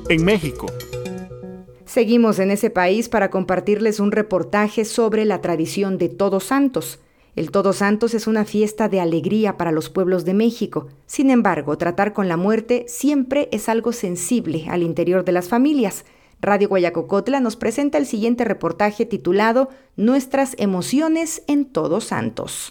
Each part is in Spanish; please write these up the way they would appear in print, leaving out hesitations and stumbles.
en México. Seguimos en ese país para compartirles un reportaje sobre la tradición de Todos Santos. El Todos Santos es una fiesta de alegría para los pueblos de México. Sin embargo, tratar con la muerte siempre es algo sensible al interior de las familias. Radio Guayacocotla nos presenta el siguiente reportaje titulado Nuestras emociones en Todos Santos.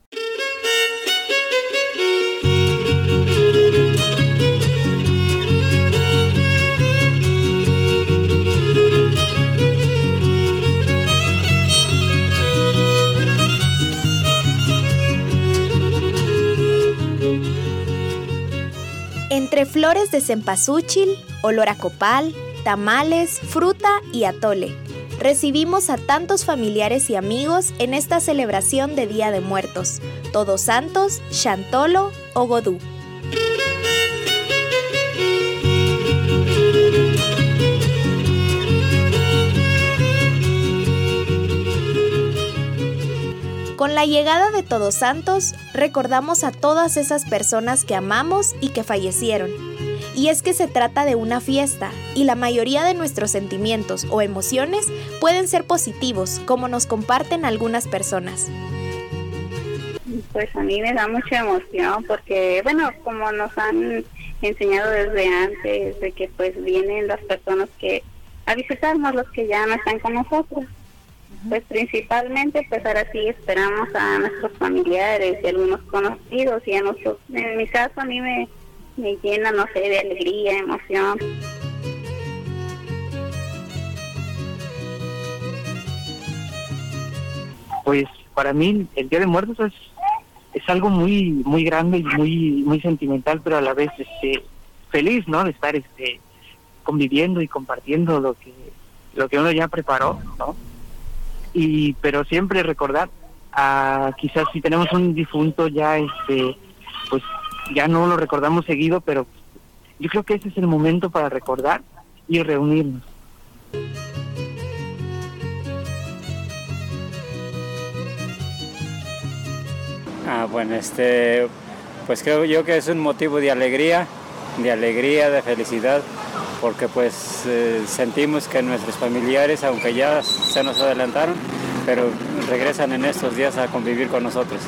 Entre flores de cempasúchil, olor a copal, tamales, fruta y atole, recibimos a tantos familiares y amigos en esta celebración de Día de Muertos, Todos Santos, Xantolo o Godú. Con la llegada de Todos Santos, recordamos a todas esas personas que amamos y que fallecieron. Y es que se trata de una fiesta, y la mayoría de nuestros sentimientos o emociones pueden ser positivos, como nos comparten algunas personas. Pues a mí me da mucha emoción porque, como nos han enseñado desde antes, de que pues vienen las personas que a visitarnos, los que ya no están con nosotros. Pues principalmente, pues ahora sí esperamos a nuestros familiares y algunos conocidos, y a nosotros, en mi caso a mí me llena, no sé, de alegría, emoción. Pues para mí el Día de Muertos es algo muy muy grande y muy sentimental, pero a la vez feliz, ¿no? De estar conviviendo y compartiendo lo que uno ya preparó, ¿no? Pero siempre recordar, quizás si tenemos un difunto ya pues ya no lo recordamos seguido, pero yo creo que ese es el momento para recordar y reunirnos. Bueno, pues creo yo que es un motivo de alegría, de felicidad, porque pues sentimos que nuestros familiares, aunque ya se nos adelantaron, pero regresan en estos días a convivir con nosotros.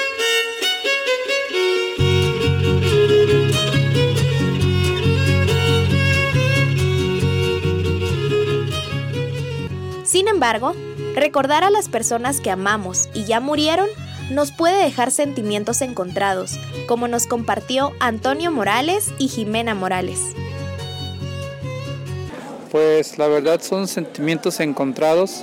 Sin embargo, recordar a las personas que amamos y ya murieron nos puede dejar sentimientos encontrados, como nos compartió Antonio Morales y Jimena Morales. Pues la verdad son sentimientos encontrados,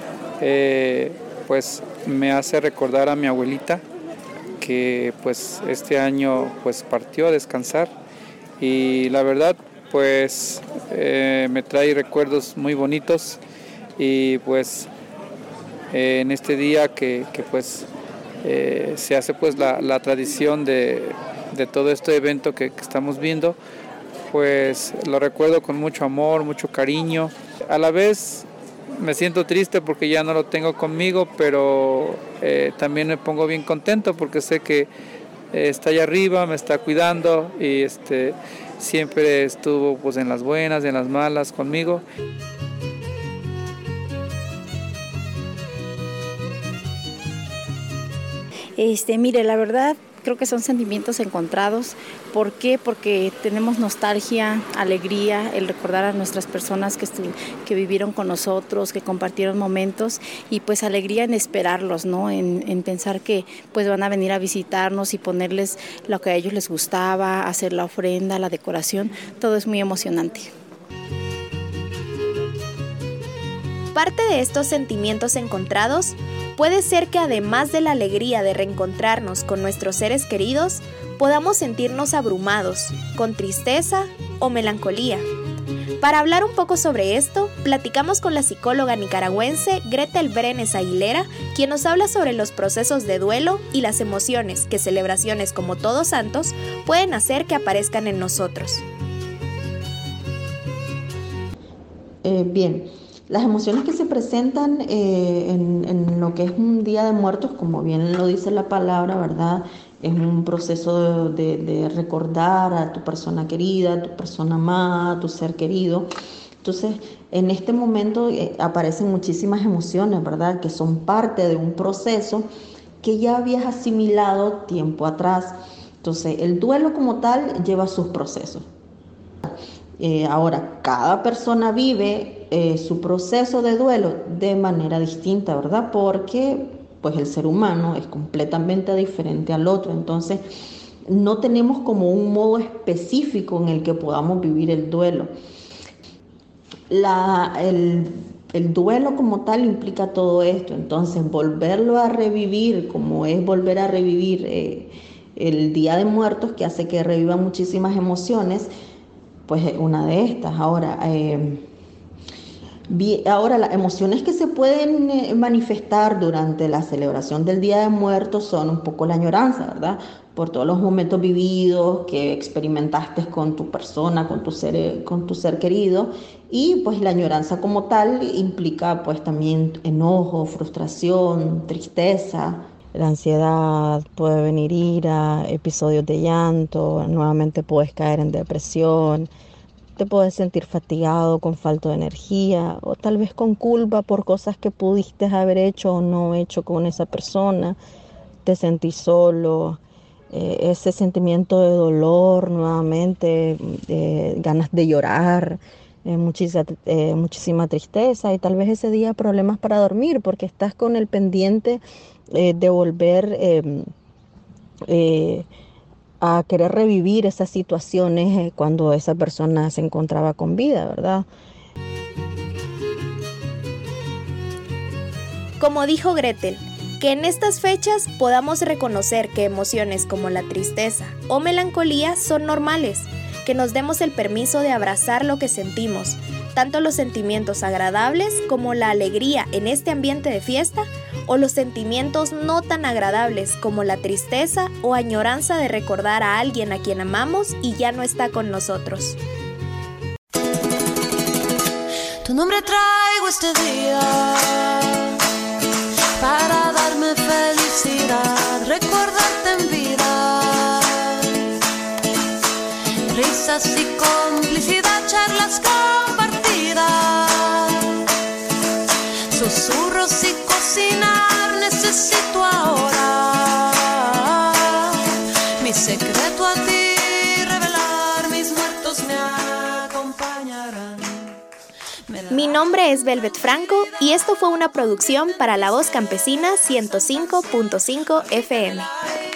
pues me hace recordar a mi abuelita, que pues este año pues partió a descansar, y la verdad pues me trae recuerdos muy bonitos, y pues en este día que pues se hace pues la tradición de todo este evento que estamos viendo, pues lo recuerdo con mucho amor, mucho cariño. A la vez me siento triste porque ya no lo tengo conmigo, pero también me pongo bien contento porque sé que está allá arriba, me está cuidando, y siempre estuvo pues en las buenas, en las malas conmigo. Mire, la verdad creo que son sentimientos encontrados. ¿Por qué? Porque tenemos nostalgia, alegría, el recordar a nuestras personas que vivieron con nosotros, que compartieron momentos, y pues alegría en esperarlos, ¿no? En pensar que pues van a venir a visitarnos y ponerles lo que a ellos les gustaba, hacer la ofrenda, la decoración, todo es muy emocionante. Parte de estos sentimientos encontrados puede ser que además de la alegría de reencontrarnos con nuestros seres queridos, podamos sentirnos abrumados, con tristeza o melancolía. Para hablar un poco sobre esto, platicamos con la psicóloga nicaragüense Gretel Brenes Aguilera, quien nos habla sobre los procesos de duelo y las emociones que celebraciones como Todos Santos pueden hacer que aparezcan en nosotros. Bien. Las emociones que se presentan en lo que es un Día de Muertos, como bien lo dice la palabra, ¿verdad? es un proceso de recordar a tu persona querida, a tu persona amada, a tu ser querido. Entonces, en este momento aparecen muchísimas emociones, ¿verdad?, que son parte de un proceso que ya habías asimilado tiempo atrás. Entonces, el duelo como tal lleva sus procesos. Ahora, cada persona vive su proceso de duelo de manera distinta, ¿verdad? Porque pues el ser humano es completamente diferente al otro. Entonces, no tenemos como un modo específico en el que podamos vivir el duelo. El duelo como tal implica todo esto. Entonces, volverlo a revivir, como es volver a revivir el Día de Muertos, que hace que revivan muchísimas emociones, pues una de estas. Ahora, las emociones que se pueden manifestar durante la celebración del Día de Muertos son un poco la añoranza, ¿verdad? Por todos los momentos vividos que experimentaste con tu persona, con tu ser querido. Y pues la añoranza como tal implica pues también enojo, frustración, tristeza. La ansiedad, puede venir ira, episodios de llanto, nuevamente puedes caer en depresión. Te puedes sentir fatigado, con falta de energía, o tal vez con culpa por cosas que pudiste haber hecho o no hecho con esa persona. Te sentís solo, ese sentimiento de dolor nuevamente, ganas de llorar, muchísima tristeza, y tal vez ese día problemas para dormir porque estás con el pendiente de volver a querer revivir esas situaciones cuando esa persona se encontraba con vida, ¿verdad? Como dijo Gretel, que en estas fechas podamos reconocer que emociones como la tristeza o melancolía son normales, que nos demos el permiso de abrazar lo que sentimos, tanto los sentimientos agradables como la alegría en este ambiente de fiesta, o los sentimientos no tan agradables como la tristeza o añoranza de recordar a alguien a quien amamos y ya no está con nosotros. Tu nombre traigo este día para darme felicidad, recordarte en vida, risas y complicidad, charlas compartidas, susurros y cocinar necesito ahora, mi secreto a ti revelar, mis muertos me acompañarán. Mi nombre es Velvet Franco y esto fue una producción para La Voz Campesina 105.5 FM.